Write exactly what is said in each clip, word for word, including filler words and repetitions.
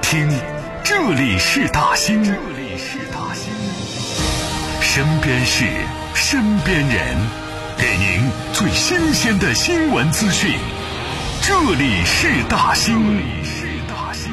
听，这里是大兴，这里是大兴，身边事，身边人，给您最新鲜的新闻资讯。这里是大兴，这里是大兴。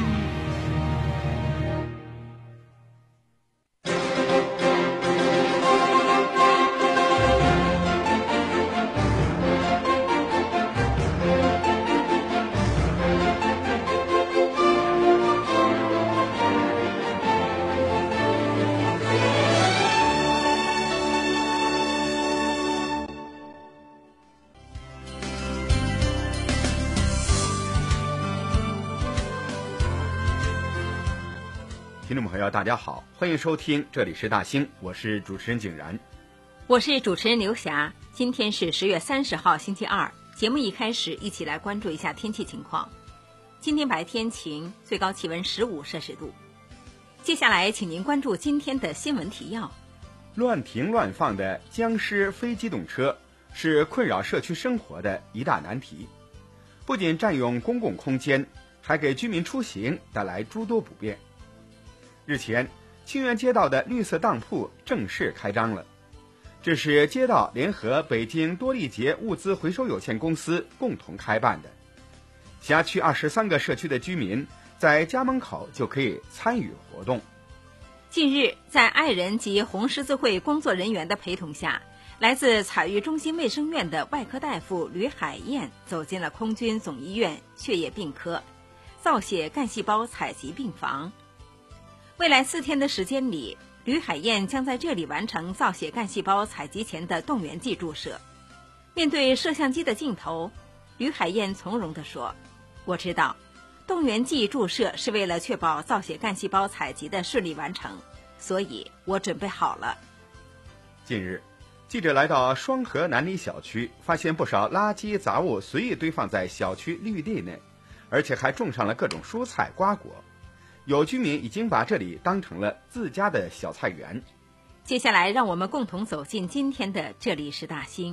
听众朋友大家好，欢迎收听这里是大兴，我是主持人景然， 我是主持人刘霞。今天是十月三十号星期二，节目一开始一起来关注一下天气情况。今天白天晴，最高气温十五摄氏度。接下来请您关注今天的新闻提要。 乱停乱放的僵尸非机动车是困扰社区生活的一大难题，不仅占用公共空间，还给居民出行带来诸多不便。日前，清源街道的绿色当铺正式开张了。这是街道联合北京多利捷物资回收有限公司共同开办的。辖区二十三个社区的居民在家门口就可以参与活动。 近日，在爱人及红十字会工作人员的陪同下，来自采育中心卫生院的外科大夫吕海燕走进了空军总医院血液病科造血干细胞采集病房。未来四天的时间里，吕海燕将在这里完成造血干细胞采集前的动员剂注射。面对摄像机的镜头，吕海燕从容地说：“我知道，动员剂注射是为了确保造血干细胞采集的顺利完成，所以我准备好了。” 近日，记者来到双河南里小区，发现不少垃圾杂物随意堆放在小区绿地内，而且还种上了各种蔬菜瓜果。有居民已经把这里当成了自家的小菜园。 接下来让我们共同走进今天的这里是大兴。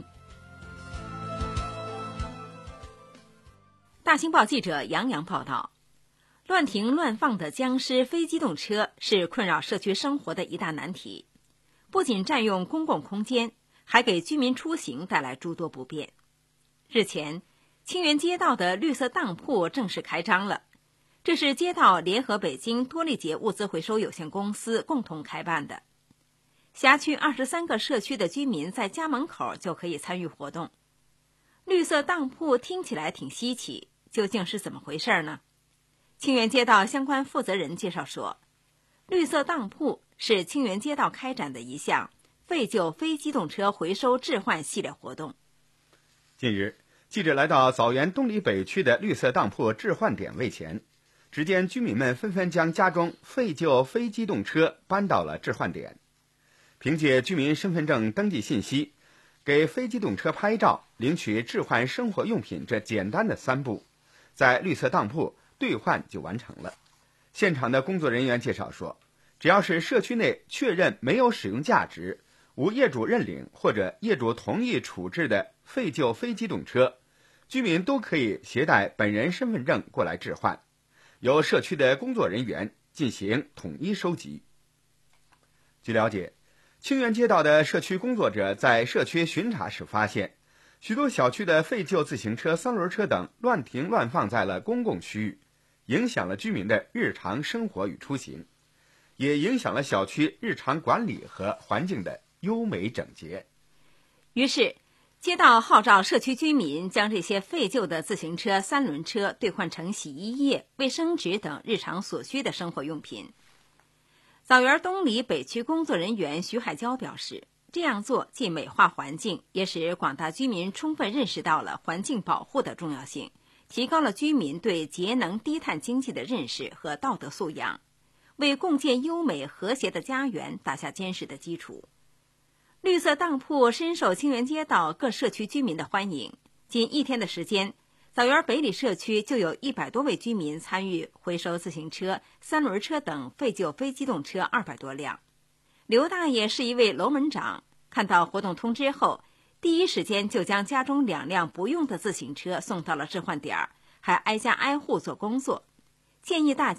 大兴报记者杨洋报道，乱停乱放的僵尸非机动车是困扰社区生活的一大难题，不仅占用公共空间，还给居民出行带来诸多不便。日前，清源街道的绿色当铺正式开张了。这是街道联合北京多利捷物资回收有限公司共同开办的。辖区二十三个社区的居民在家门口就可以参与活动。绿色当铺听起来挺稀奇，究竟是怎么回事呢？清源街道相关负责人介绍说，绿色当铺是清源街道开展的一项废旧非机动车回收置换系列活动。 近日，记者来到枣园东里北区的绿色当铺置换点位前，只见居民们纷纷将家中废旧非机动车搬到了置换点，凭借居民身份证登记信息，给非机动车拍照、领取置换生活用品这简单的三步，在绿色当铺兑换就完成了。现场的工作人员介绍说，只要是社区内确认没有使用价值、无业主认领或者业主同意处置的废旧非机动车，居民都可以携带本人身份证过来置换，由社区的工作人员进行统一收集。据了解，清源街道的社区工作者在社区巡查时发现，许多小区的废旧自行车、三轮车等乱停乱放在了公共区域，影响了居民的日常生活与出行，也影响了小区日常管理和环境的优美整洁。 于是街道号召社区居民将这些废旧的自行车、三轮车兑换成洗衣液、卫生纸等日常所需的生活用品。枣园东里北区工作人员徐海娇表示，这样做既美化环境，也使广大居民充分认识到了环境保护的重要性，提高了居民对节能低碳经济的认识和道德素养，为共建优美和谐的家园打下坚实的基础。绿色当铺深受清源街道各社区居民的欢迎，仅一天的时间，枣园北里社区就有一百多位居民参与回收自行车、三轮车等废旧非机动车二百多辆。刘大爷是一位楼门长，看到活动通知后，第一时间就将家中两辆不用的自行车送到了置换点，还挨家挨户做工作，建议大家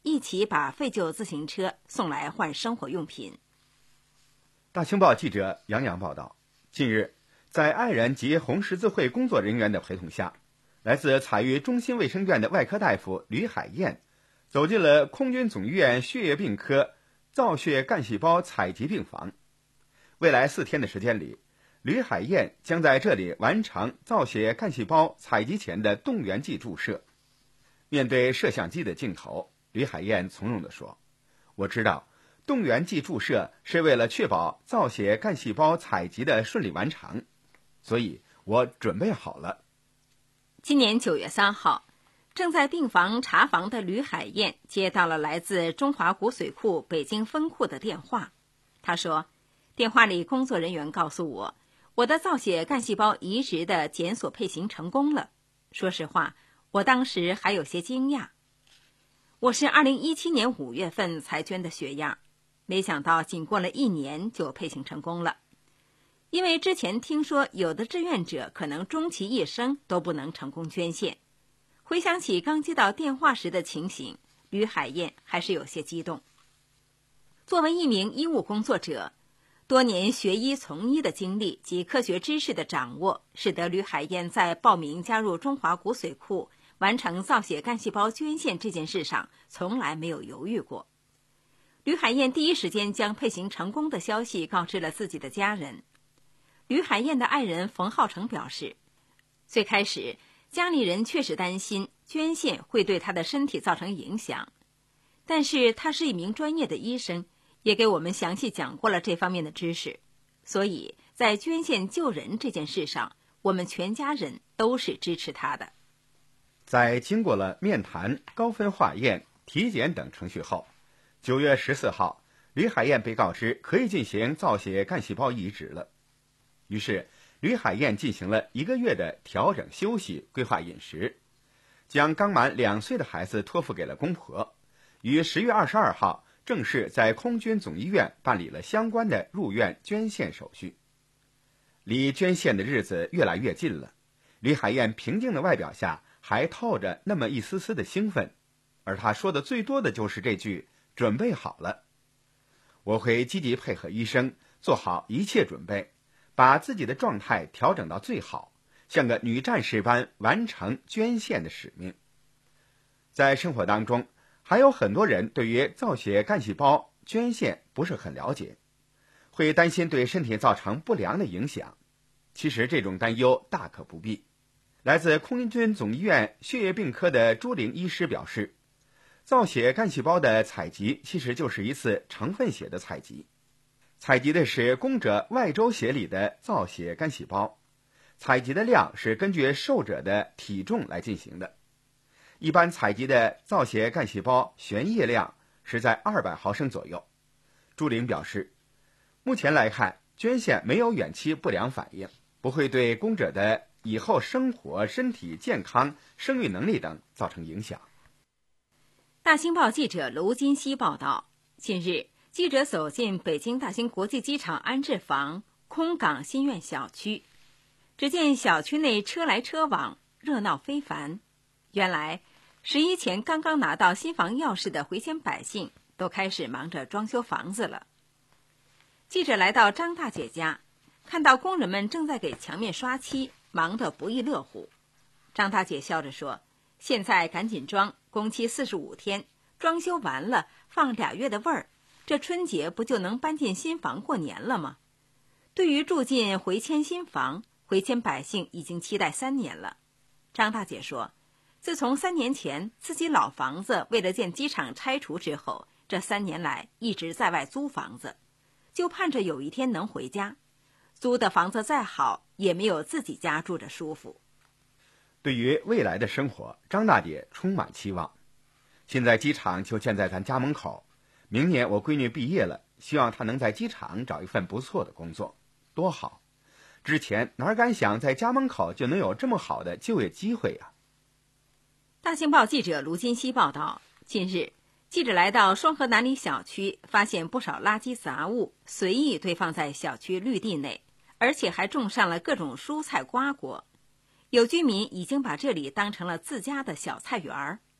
一起把废旧自行车送来换生活用品。 大清报记者杨洋报道，近日，在爱人及红十字会工作人员的陪同下，来自采育中心卫生院的外科大夫吕海燕走进了空军总医院血液病科造血干细胞采集病房。未来四天的时间里，吕海燕将在这里完成造血干细胞采集前的动员剂注射。面对摄像机的镜头，吕海燕从容地说，我知道动员剂注射是为了确保造血干细胞采集的顺利完成，所以我准备好了。 今年九月三号，正在病房查房的吕海燕接到了来自中华骨髓库北京分库的电话。她说，电话里工作人员告诉我，我的造血干细胞移植的检索配型成功了。说实话，我当时还有些惊讶。我是二零一七年五月份才捐的血样，没想到仅过了一年就配型成功了。因为之前听说有的志愿者可能终其一生都不能成功捐献，回想起刚接到电话时的情形，吕海燕还是有些激动。作为一名医务工作者，多年学医从医的经历及科学知识的掌握，使得吕海燕在报名加入中华骨髓库完成造血干细胞捐献这件事上从来没有犹豫过。吕海燕第一时间将配型成功的消息告知了自己的家人。吕海燕的爱人冯浩成表示，最开始家里人确实担心捐献会对他的身体造成影响，但是他是一名专业的医生，也给我们详细讲过了这方面的知识，所以在捐献救人这件事上，我们全家人都是支持他的。 在经过了面谈、高分化验、体检等程序后，九月十四号，吕海燕被告知可以进行造血干细胞移植了。于是，吕海燕进行了一个月的调整休息，规划饮食，将刚满两岁的孩子托付给了公婆，于十月二十二号正式在空军总医院办理了相关的入院捐献手续。离捐献的日子越来越近了，吕海燕平静的外表下还透着那么一丝丝的兴奋，而她说的最多的就是这句准备好了。我会积极配合医生，做好一切准备，把自己的状态调整到最好，像个女战士般完成捐献的使命。在生活当中，还有很多人对于造血干细胞捐献不是很了解，会担心对身体造成不良的影响。其实这种担忧大可不必。来自空军总医院血液病科的朱玲医师表示，造血干细胞的采集其实就是一次成分血的采集，采集的是供者外周血里的造血干细胞，采集的量是根据受者的体重来进行的。一般采集的造血干细胞悬液量是在二百毫升左右。朱玲表示，目前来看，捐献没有远期不良反应，不会对供者的以后生活、身体健康、生育能力等造成影响。 大新报记者卢金熙报道，近日，记者走进北京大兴国际机场安置房空港新苑小区，只见小区内车来车往，热闹非凡。原来，十一前刚刚拿到新房钥匙的回迁百姓都开始忙着装修房子了。记者来到张大姐家，看到工人们正在给墙面刷漆，忙得不亦乐乎。张大姐笑着说，现在赶紧装，工期四十五天，装修完了放俩月的味儿，这春节不就能搬进新房过年了吗？对于住进回迁新房，回迁百姓已经期待三年了。张大姐说，自从三年前自己老房子为了建机场拆除之后，这三年来一直在外租房子，就盼着有一天能回家。租的房子再好，也没有自己家住着舒服。 对于未来的生活，张大姐充满期望。现在机场就建在咱家门口，明年我闺女毕业了，希望她能在机场找一份不错的工作，多好！之前哪敢想在家门口就能有这么好的就业机会呀、啊！ 大新报记者卢金熙报道，近日，记者来到双河南里小区，发现不少垃圾杂物随意堆放在小区绿地内，而且还种上了各种蔬菜瓜果。有居民已经把这里当成了自家的小菜园儿。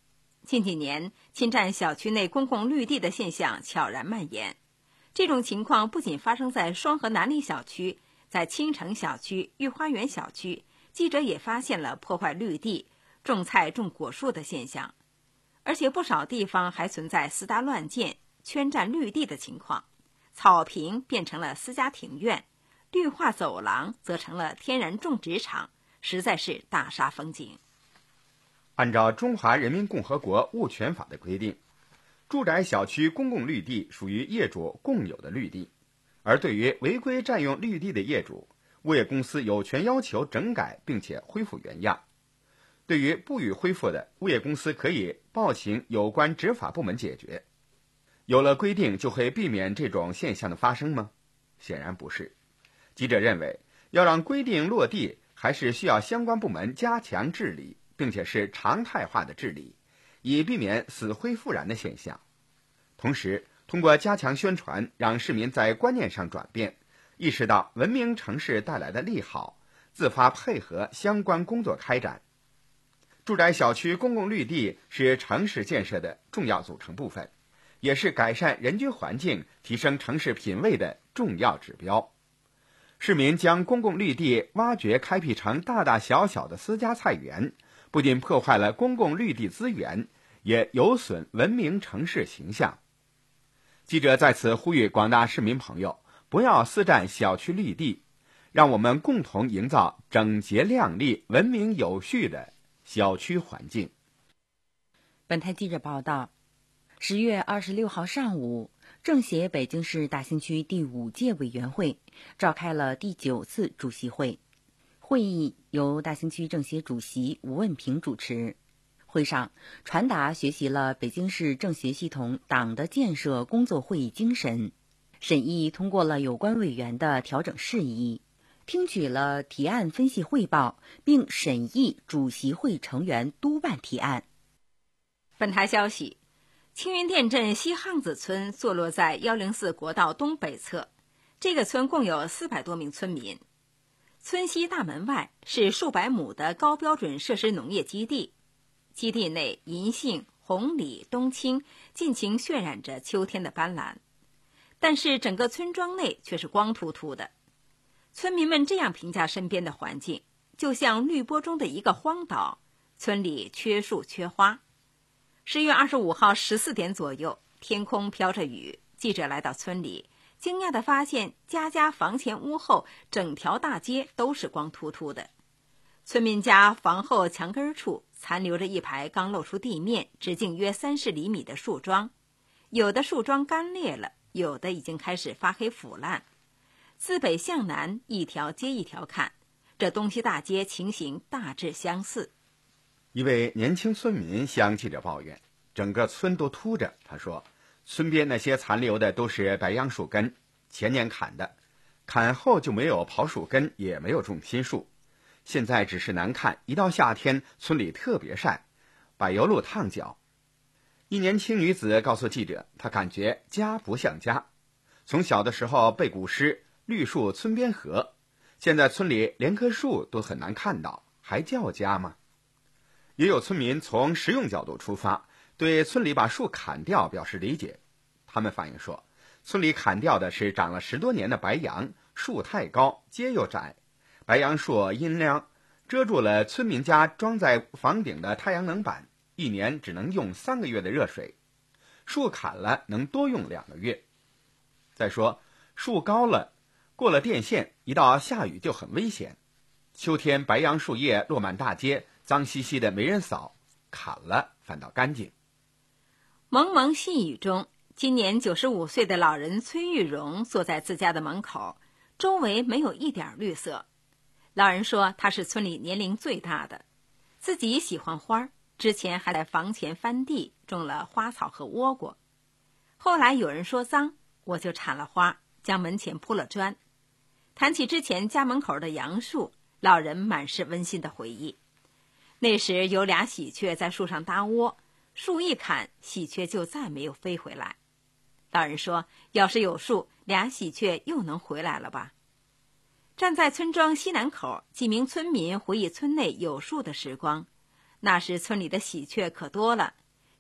近几年侵占小区内公共绿地的现象悄然蔓延。这种情况不仅发生在双河南里小区，在青城小区、御花园小区，记者也发现了破坏绿地、种菜种果树的现象。而且不少地方还存在私搭乱建、圈占绿地的情况，草坪变成了私家庭院，绿化走廊则成了天然种植场，实在是大煞风景。 按照中华人民共和国物权法的规定，住宅小区公共绿地属于业主共有的绿地，而对于违规占用绿地的业主，物业公司有权要求整改并且恢复原样。对于不予恢复的，物业公司可以报请有关执法部门解决。有了规定就会避免这种现象的发生吗？显然不是。记者认为，要让规定落地，还是需要相关部门加强治理，并且是常态化的治理，以避免死灰复燃的现象。同时，通过加强宣传，让市民在观念上转变，意识到文明城市带来的利好，自发配合相关工作开展。住宅小区公共绿地是城市建设的重要组成部分，也是改善人居环境、提升城市品位的重要指标。市民将公共绿地挖掘开辟成大大小小的私家菜园，不仅破坏了公共绿地资源，也有损文明城市形象。记者在此呼吁广大市民朋友，不要私占小区绿地，让我们共同营造整洁亮丽、文明有序的小区环境。 本台记者报道，十月二十六号上午，政协北京市大兴区第五届委员会召开了第九次主席会。会议由大兴区政协主席吴问平主持。会上传达学习了北京市政协系统党的建设工作会议精神，审议通过了有关委员的调整事宜，听取了提案分析汇报，并审议主席会成员督办提案。 本台消息，青云店镇西巷子村坐落在一零四国道东北侧，这个村共有四百多名村民。村西大门外是数百亩的高标准设施农业基地，基地内银杏、红李、冬青尽情渲染着秋天的斑斓，但是整个村庄内却是光秃秃的。村民们这样评价身边的环境，就像绿波中的一个荒岛，村里缺树缺花。十月二十五号十四点左右，天空飘着雨，记者来到村里，惊讶地发现家家房前屋后整条大街都是光秃秃的。村民家房后墙根处残留着一排刚露出地面直径约三十厘米的树桩，有的树桩干裂了，有的已经开始发黑腐烂。自北向南，一条接一条看，这东西大街情形大致相似。 一位年轻村民向记者抱怨，整个村都秃着。他说，村边那些残留的都是白杨树根，前年砍的，砍后就没有刨树根，也没有种新树。现在只是难看，一到夏天村里特别晒，柏油路烫脚。一年轻女子告诉记者，她感觉家不像家，从小的时候背古诗绿树村边合，现在村里连棵树都很难看到，还叫家吗？也有村民从实用角度出发，对村里把树砍掉表示理解。他们反映说，村里砍掉的是长了十多年的白杨，树太高，街又窄，白杨树阴凉，遮住了村民家装在房顶的太阳能板，一年只能用三个月的热水，树砍了能多用两个月。再说树高了，过了电线，一到下雨就很危险。秋天白杨树叶落满大街，脏兮兮的没人扫，砍了反倒干净。 蒙蒙细雨中，今年九十五岁的老人崔玉荣坐在自家的门口，周围没有一点绿色。老人说他是村里年龄最大的，自己喜欢花，之前还在房前翻地种了花草和倭瓜。后来有人说脏，我就铲了花，将门前铺了砖。谈起之前家门口的杨树，老人满是温馨的回忆。那时有俩喜鹊在树上搭窝，树一砍，喜鹊就再没有飞回来。老人说，要是有树，俩喜鹊又能回来了吧。站在村庄西南口，几名村民回忆村内有树的时光。那时村里的喜鹊可多了，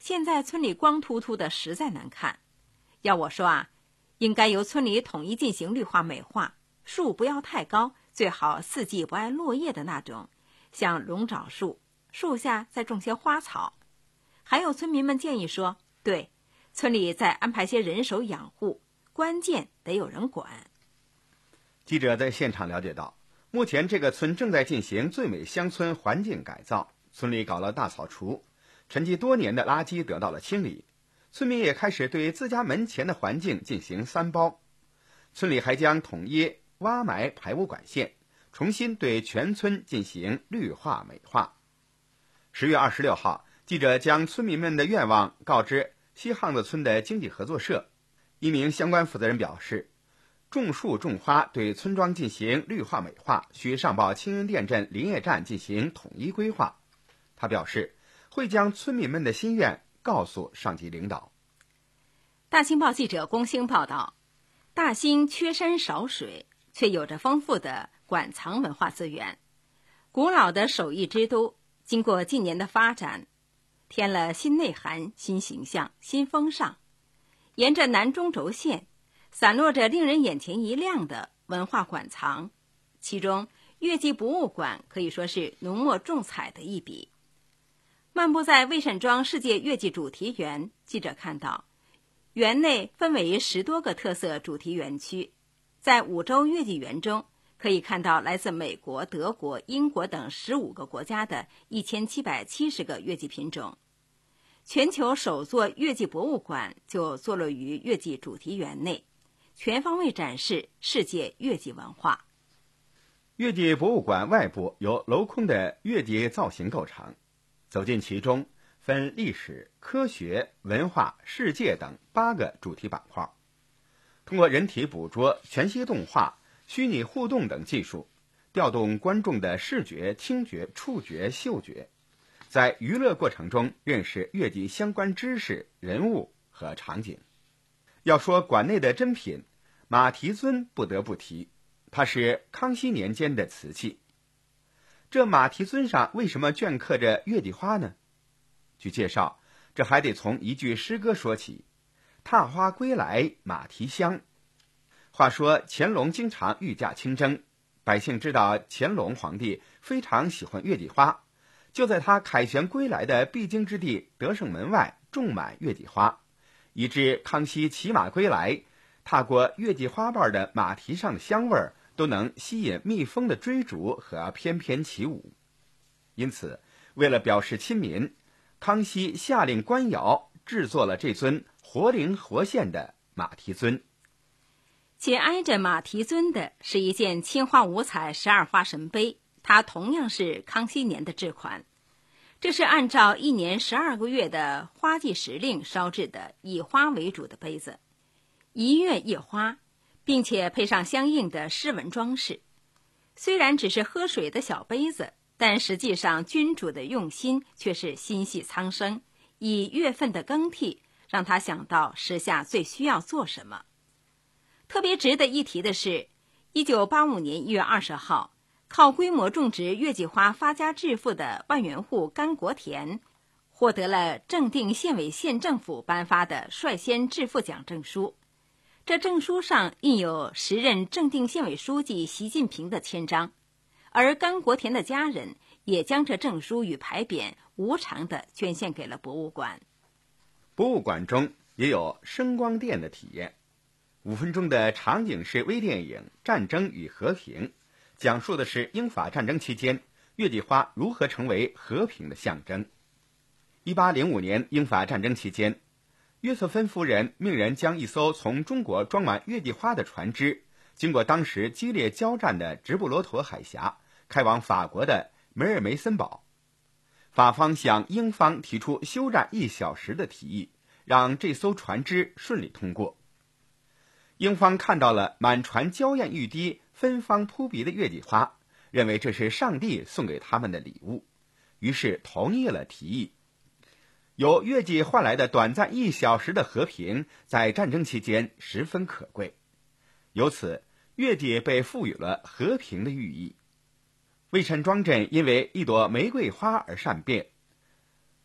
现在村里光秃秃的，实在难看。要我说啊，应该由村里统一进行绿化美化，树不要太高，最好四季不爱落叶的那种，像龙爪树，树下再种些花草。还有村民们建议说，对，村里再安排些人手养护，关键得有人管。 记者在现场了解到，目前这个村正在进行最美乡村环境改造，村里搞了大扫除，沉积多年的垃圾得到了清理，村民也开始对自家门前的环境进行三包。村里还将统一挖埋排污管线，重新对全村进行绿化美化。十月二十六号，记者将村民们的愿望告知西巷子村的经济合作社，一名相关负责人表示，种树种花对村庄进行绿化美化，需上报青云店镇林业站进行统一规划。他表示，会将村民们的心愿告诉上级领导。 大新报记者龚兴报道，大兴缺山少水，却有着丰富的馆藏文化资源。古老的手艺之都，经过近年的发展，添了新内涵、新形象、新风尚。沿着南中轴线，散落着令人眼前一亮的文化馆藏，其中越剧博物馆可以说是浓墨重彩的一笔。漫步在魏善庄世界越剧主题园，记者看到园内分为十多个特色主题园区，在五洲越剧园中，可以看到来自美国、德国、英国等十五个国家的一千七百七十个越剧品种。全球首座越剧博物馆就坐落于越剧主题园内，全方位展示世界越剧文化。 越剧博物馆外部由镂空的越剧造型构成，走进其中，分历史、科学、文化、世界等八个主题板块，通过人体捕捉、全息动画、虚拟互动等技术，调动观众的视觉、听觉、触觉、嗅觉，在娱乐过程中认识越剧相关知识、人物和场景。要说馆内的珍品，马蹄尊不得不提，它是康熙年间的瓷器。这马蹄尊上为什么镌刻着月季花呢？据介绍，这还得从一句诗歌说起：踏花归来马蹄香。话说乾隆经常御驾亲征，百姓知道乾隆皇帝非常喜欢月季花，就在他凯旋归来的必经之地德胜门外种满月季花，以致康熙骑马归来，踏过月季花瓣的马蹄上的香味儿都能吸引蜜蜂的追逐和翩翩起舞。因此，为了表示亲民，康熙下令官窑制作了这尊活灵活现的马蹄尊。 紧挨着马蹄尊的是一件青花五彩十二花神杯，它同样是康熙年的制款。这是按照一年十二个月的花季时令烧制的以花为主的杯子，一月一花，并且配上相应的诗文装饰。虽然只是喝水的小杯子，但实际上君主的用心却是心系苍生，以月份的更替让他想到时下最需要做什么。特别值得一提的是，一九八五年一月二十号，靠规模种植月季花发家致富的万元户甘国田获得了正定县委县政府颁发的率先致富奖证书。这证书上印有时任正定县委书记习近平的签章，而甘国田的家人也将这证书与牌匾无偿地捐献给了博物馆。 博物馆中也有声光电的体验，五分钟的场景式微电影《战争与和平》，讲述的是英法战争期间月季花如何成为和平的象征。一八零五年英法战争期间，约瑟芬夫人命人将一艘从中国装满月季花的船只，经过当时激烈交战的直布罗陀海峡，开往法国的梅尔梅森堡。法方向英方提出休战一小时的提议，让这艘船只顺利通过。英方看到了满船娇艳欲滴、芬芳扑鼻的月季花，认为这是上帝送给他们的礼物，于是同意了提议。由月季换来的短暂一小时的和平，在战争期间十分可贵，由此月季被赋予了和平的寓意。魏善庄镇因为一朵玫瑰花而善变，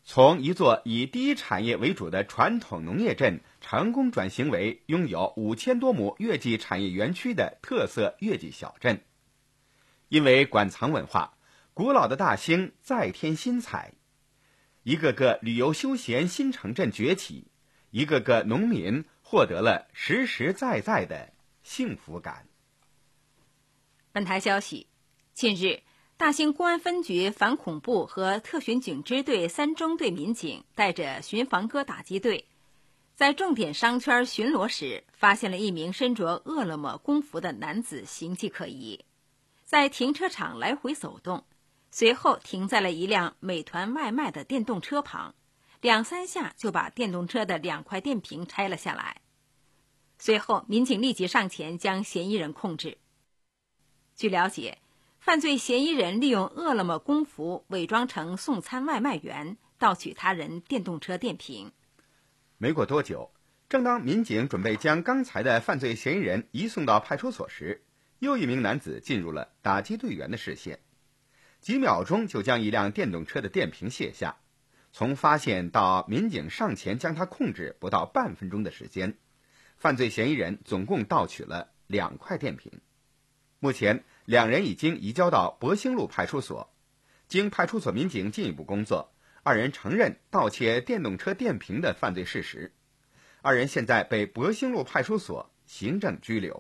从一座以第一产业为主的传统农业镇成功转型为拥有五千多亩月季产业园区的特色月季小镇。因为馆藏文化，古老的大兴再添新彩，一个个旅游休闲新城镇崛起，一个个农民获得了实实在在的幸福感。 本台消息，近日大兴公安分局反恐怖和特巡警支队三中队民警带着巡防科打击队，在重点商圈巡逻时，发现了一名身着饿了么工服的男子形迹可疑，在停车场来回走动，随后停在了一辆美团外卖的电动车旁，两三下就把电动车的两块电瓶拆了下来。随后民警立即上前将嫌疑人控制。据了解，犯罪嫌疑人利用饿了么工服伪装成送餐外卖员，盗取他人电动车电瓶。 没过多久，正当民警准备将刚才的犯罪嫌疑人移送到派出所时，又一名男子进入了打击队员的视线，几秒钟就将一辆电动车的电瓶卸下。从发现到民警上前将他控制不到半分钟的时间，犯罪嫌疑人总共盗取了两块电瓶。目前两人已经移交到博兴路派出所，经派出所民警进一步工作，二人承认盗窃电动车电瓶的犯罪事实。二人现在被博兴路派出所行政拘留。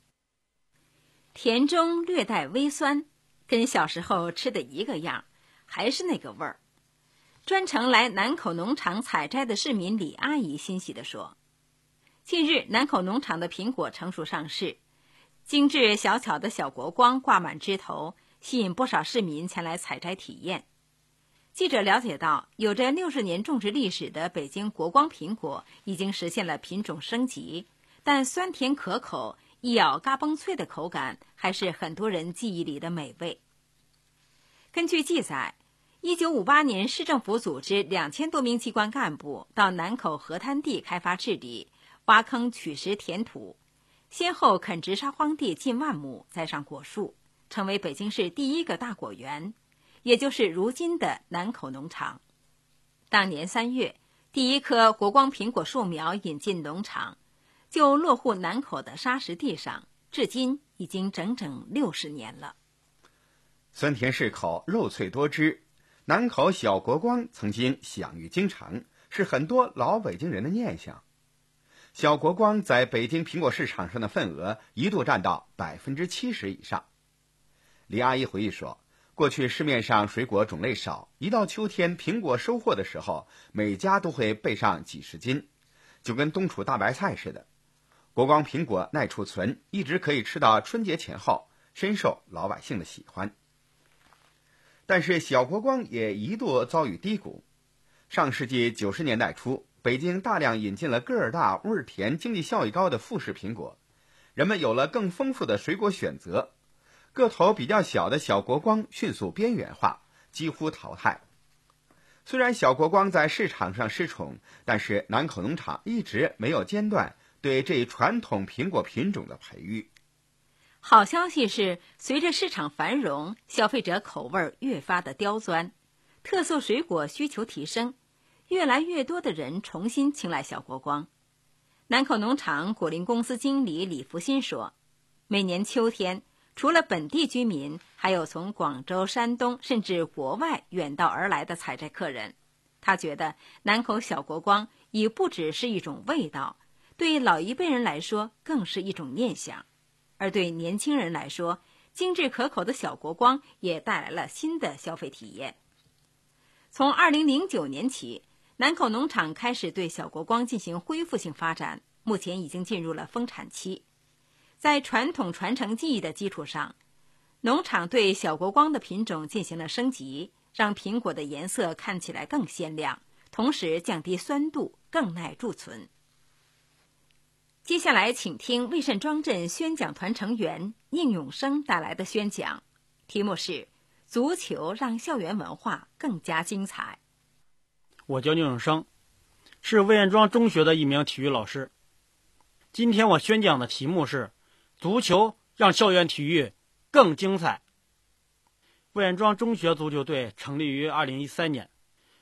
甜中略带微酸，跟小时候吃的一个样，还是那个味儿。专程来南口农场采摘的市民李阿姨欣喜地说，近日南口农场的苹果成熟上市，精致小巧的小国光挂满枝头，吸引不少市民前来采摘体验。记者了解到，有着六十年种植历史的北京国光苹果已经实现了品种升级，但酸甜可口，一咬嘎嘣脆的口感还是很多人记忆里的美味。根据记载，一九五八年市政府组织两千多名机关干部到南口河滩地开发治理，挖坑取石填土，先后垦植沙荒地近万亩，栽上果树，成为北京市第一个大果园，也就是如今的南口农场。当年三月，第一棵国光苹果树苗引进农场，就落户南口的沙石地上，至今已经整整六十年了。 酸甜适口，肉脆多汁，南口小国光曾经享誉京城，是很多老北京人的念想。小国光在北京苹果市场上的份额一度占到百分之七十以上。李阿姨回忆说，过去市面上水果种类少，一到秋天苹果收获的时候，每家都会备上几十斤，就跟冬储大白菜似的。国光苹果耐储存，一直可以吃到春节前后，深受老百姓的喜欢。但是小国光也一度遭遇低谷。上世纪九十年代初，北京大量引进了个儿大、味儿甜、经济效益高的富士苹果，人们有了更丰富的水果选择，个头比较小的小国光迅速边缘化，几乎淘汰。虽然小国光在市场上失宠，但是南口农场一直没有间断对这传统苹果品种的培育。 好消息是，随着市场繁荣，消费者口味越发的刁钻，特色水果需求提升，越来越多的人重新青睐小国光。南口农场果林公司经理李福新说，每年秋天，除了本地居民，还有从广州、山东甚至国外远道而来的采摘客人。他觉得南口小国光已不只是一种味道，对老一辈人来说更是一种念想。而对年轻人来说，精致可口的小国光也带来了新的消费体验。从二零零九年起，南口农场开始对小国光进行恢复性发展，目前已经进入了丰产期。在传统传承技艺的基础上，农场对小国光的品种进行了升级，让苹果的颜色看起来更鲜亮，同时降低酸度，更耐贮存。接下来请听魏慎庄镇宣讲团成员宁永生带来的宣讲，题目是足球让校园文化更加精彩。 我叫宁永生，是魏慎庄中学的一名体育老师。今天我宣讲的题目是足球让校园体育更精彩。魏慎庄中学足球队成立于二零一三年，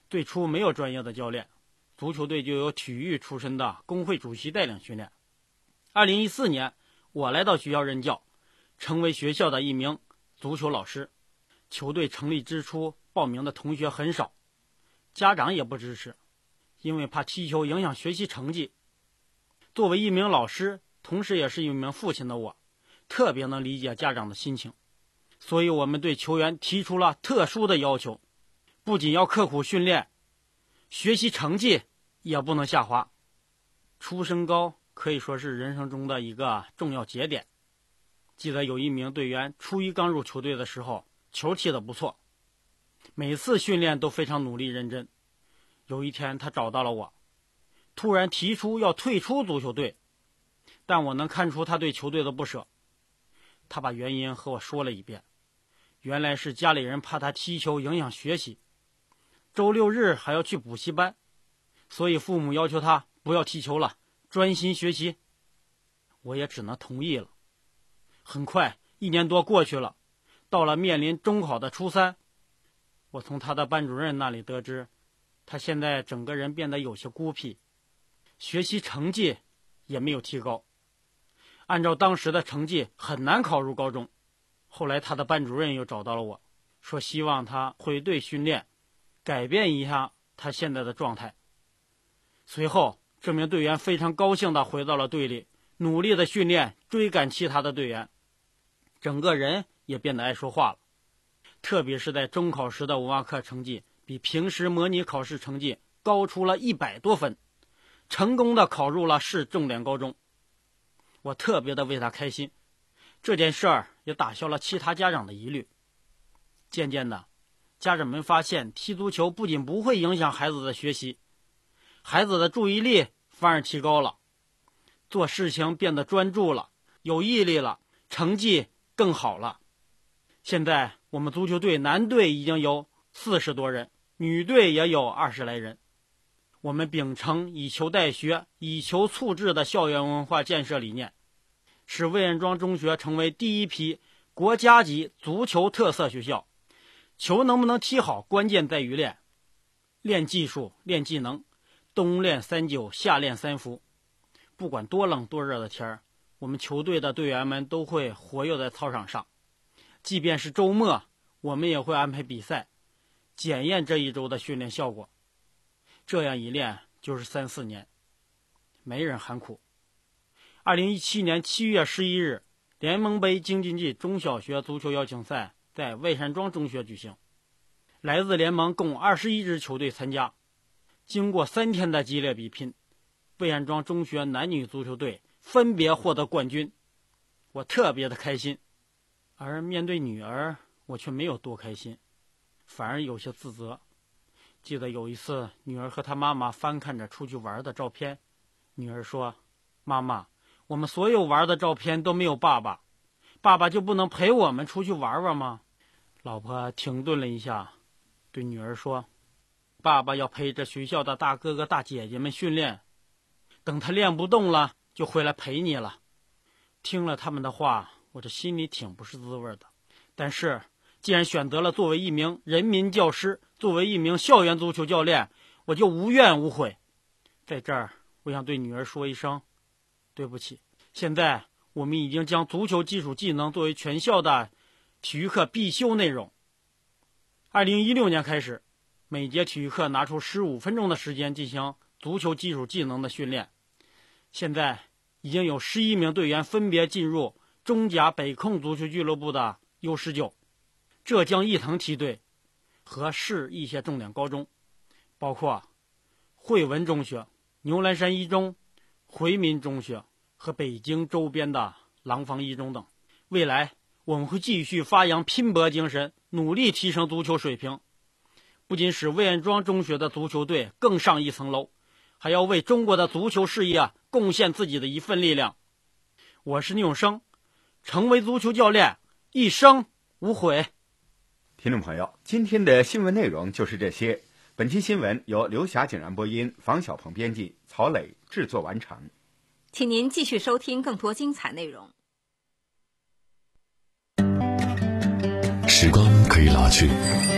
最初没有专业的教练，足球队就由体育出身的工会主席带领训练。二零一四年，我来到学校任教，成为学校的一名足球老师。球队成立之初，报名的同学很少，家长也不支持，因为怕踢球影响学习成绩。作为一名老师，同时也是一名父亲的我，特别能理解家长的心情，所以我们对球员提出了特殊的要求，不仅要刻苦训练，学习成绩也不能下滑。出身高可以说是人生中的一个重要节点。记得有一名队员初一刚入球队的时候，球踢得不错，每次训练都非常努力认真。有一天他找到了我，突然提出要退出足球队，但我能看出他对球队的不舍。他把原因和我说了一遍，原来是家里人怕他踢球影响学习，周六日还要去补习班，所以父母要求他不要踢球了，专心学习。我也只能同意了。很快一年多过去了，到了面临中考的初三，我从他的班主任那里得知，他现在整个人变得有些孤僻，学习成绩也没有提高，按照当时的成绩很难考入高中。后来他的班主任又找到了我，说希望他回队训练，改变一下他现在的状态。随后这名队员非常高兴地回到了队里，努力的训练，追赶其他的队员，整个人也变得爱说话了。特别是在中考时的文化课成绩比平时模拟考试成绩高出了一百多分，成功的考入了市重点高中。我特别的为他开心，这件事儿也打消了其他家长的疑虑。渐渐的，家长们发现踢足球不仅不会影响孩子的学习，孩子的注意力反而提高了，做事情变得专注了，有毅力了，成绩更好了。现在我们足球队男队已经有四十多人，女队也有二十来人。我们秉承以球代学、以球促智的校园文化建设理念，使魏堰庄中学成为第一批国家级足球特色学校。球能不能踢好，关键在于练，练技术，练技能，冬练三九，夏练三伏。不管多冷多热的天儿，我们球队的队员们都会活跃在操场上。即便是周末，我们也会安排比赛，检验这一周的训练效果。这样一练就是三四年，没人喊苦。二零一七年七月十一日，联盟杯京津冀中小学足球邀请赛在魏堰庄中学举行，来自联盟共二十一支球队参加。经过三天的激烈比拼，魏堰庄中学男女足球队分别获得冠军，我特别的开心。而面对女儿，我却没有多开心，反而有些自责。记得有一次，女儿和她妈妈翻看着出去玩的照片，女儿说：“妈妈，我们所有玩的照片都没有爸爸，爸爸就不能陪我们出去玩玩吗？”老婆停顿了一下，对女儿说：“爸爸要陪着学校的大哥哥大姐姐们训练，等他练不动了，就回来陪你了。”听了他们的话，我这心里挺不是滋味的。但是既然选择了作为一名人民教师，作为一名校园足球教练，我就无怨无悔。在这儿，我想对女儿说一声对不起。现在我们已经将足球基础技能作为全校的体育课必修内容。二零一六年开始，每节体育课拿出十五分钟的时间进行足球基础技能的训练。现在已经有十一名队员分别进入中甲北控足球俱乐部的 U 十九、浙江毅腾梯队和市一些重点高中，包括汇文中学、牛栏山一中、回民中学和北京周边的廊坊一中等。未来我们会继续发扬拼搏精神，努力提升足球水平，不仅使魏堰庄中学的足球队更上一层楼，还要为中国的足球事业贡献自己的一份力量。我是聂永生，成为足球教练，一生无悔。 听众朋友，今天的新闻内容就是这些。本期新闻由刘霞景然播音，房小鹏编辑，曹磊制作完成。 请您继续收听更多精彩内容。 时光可以老去，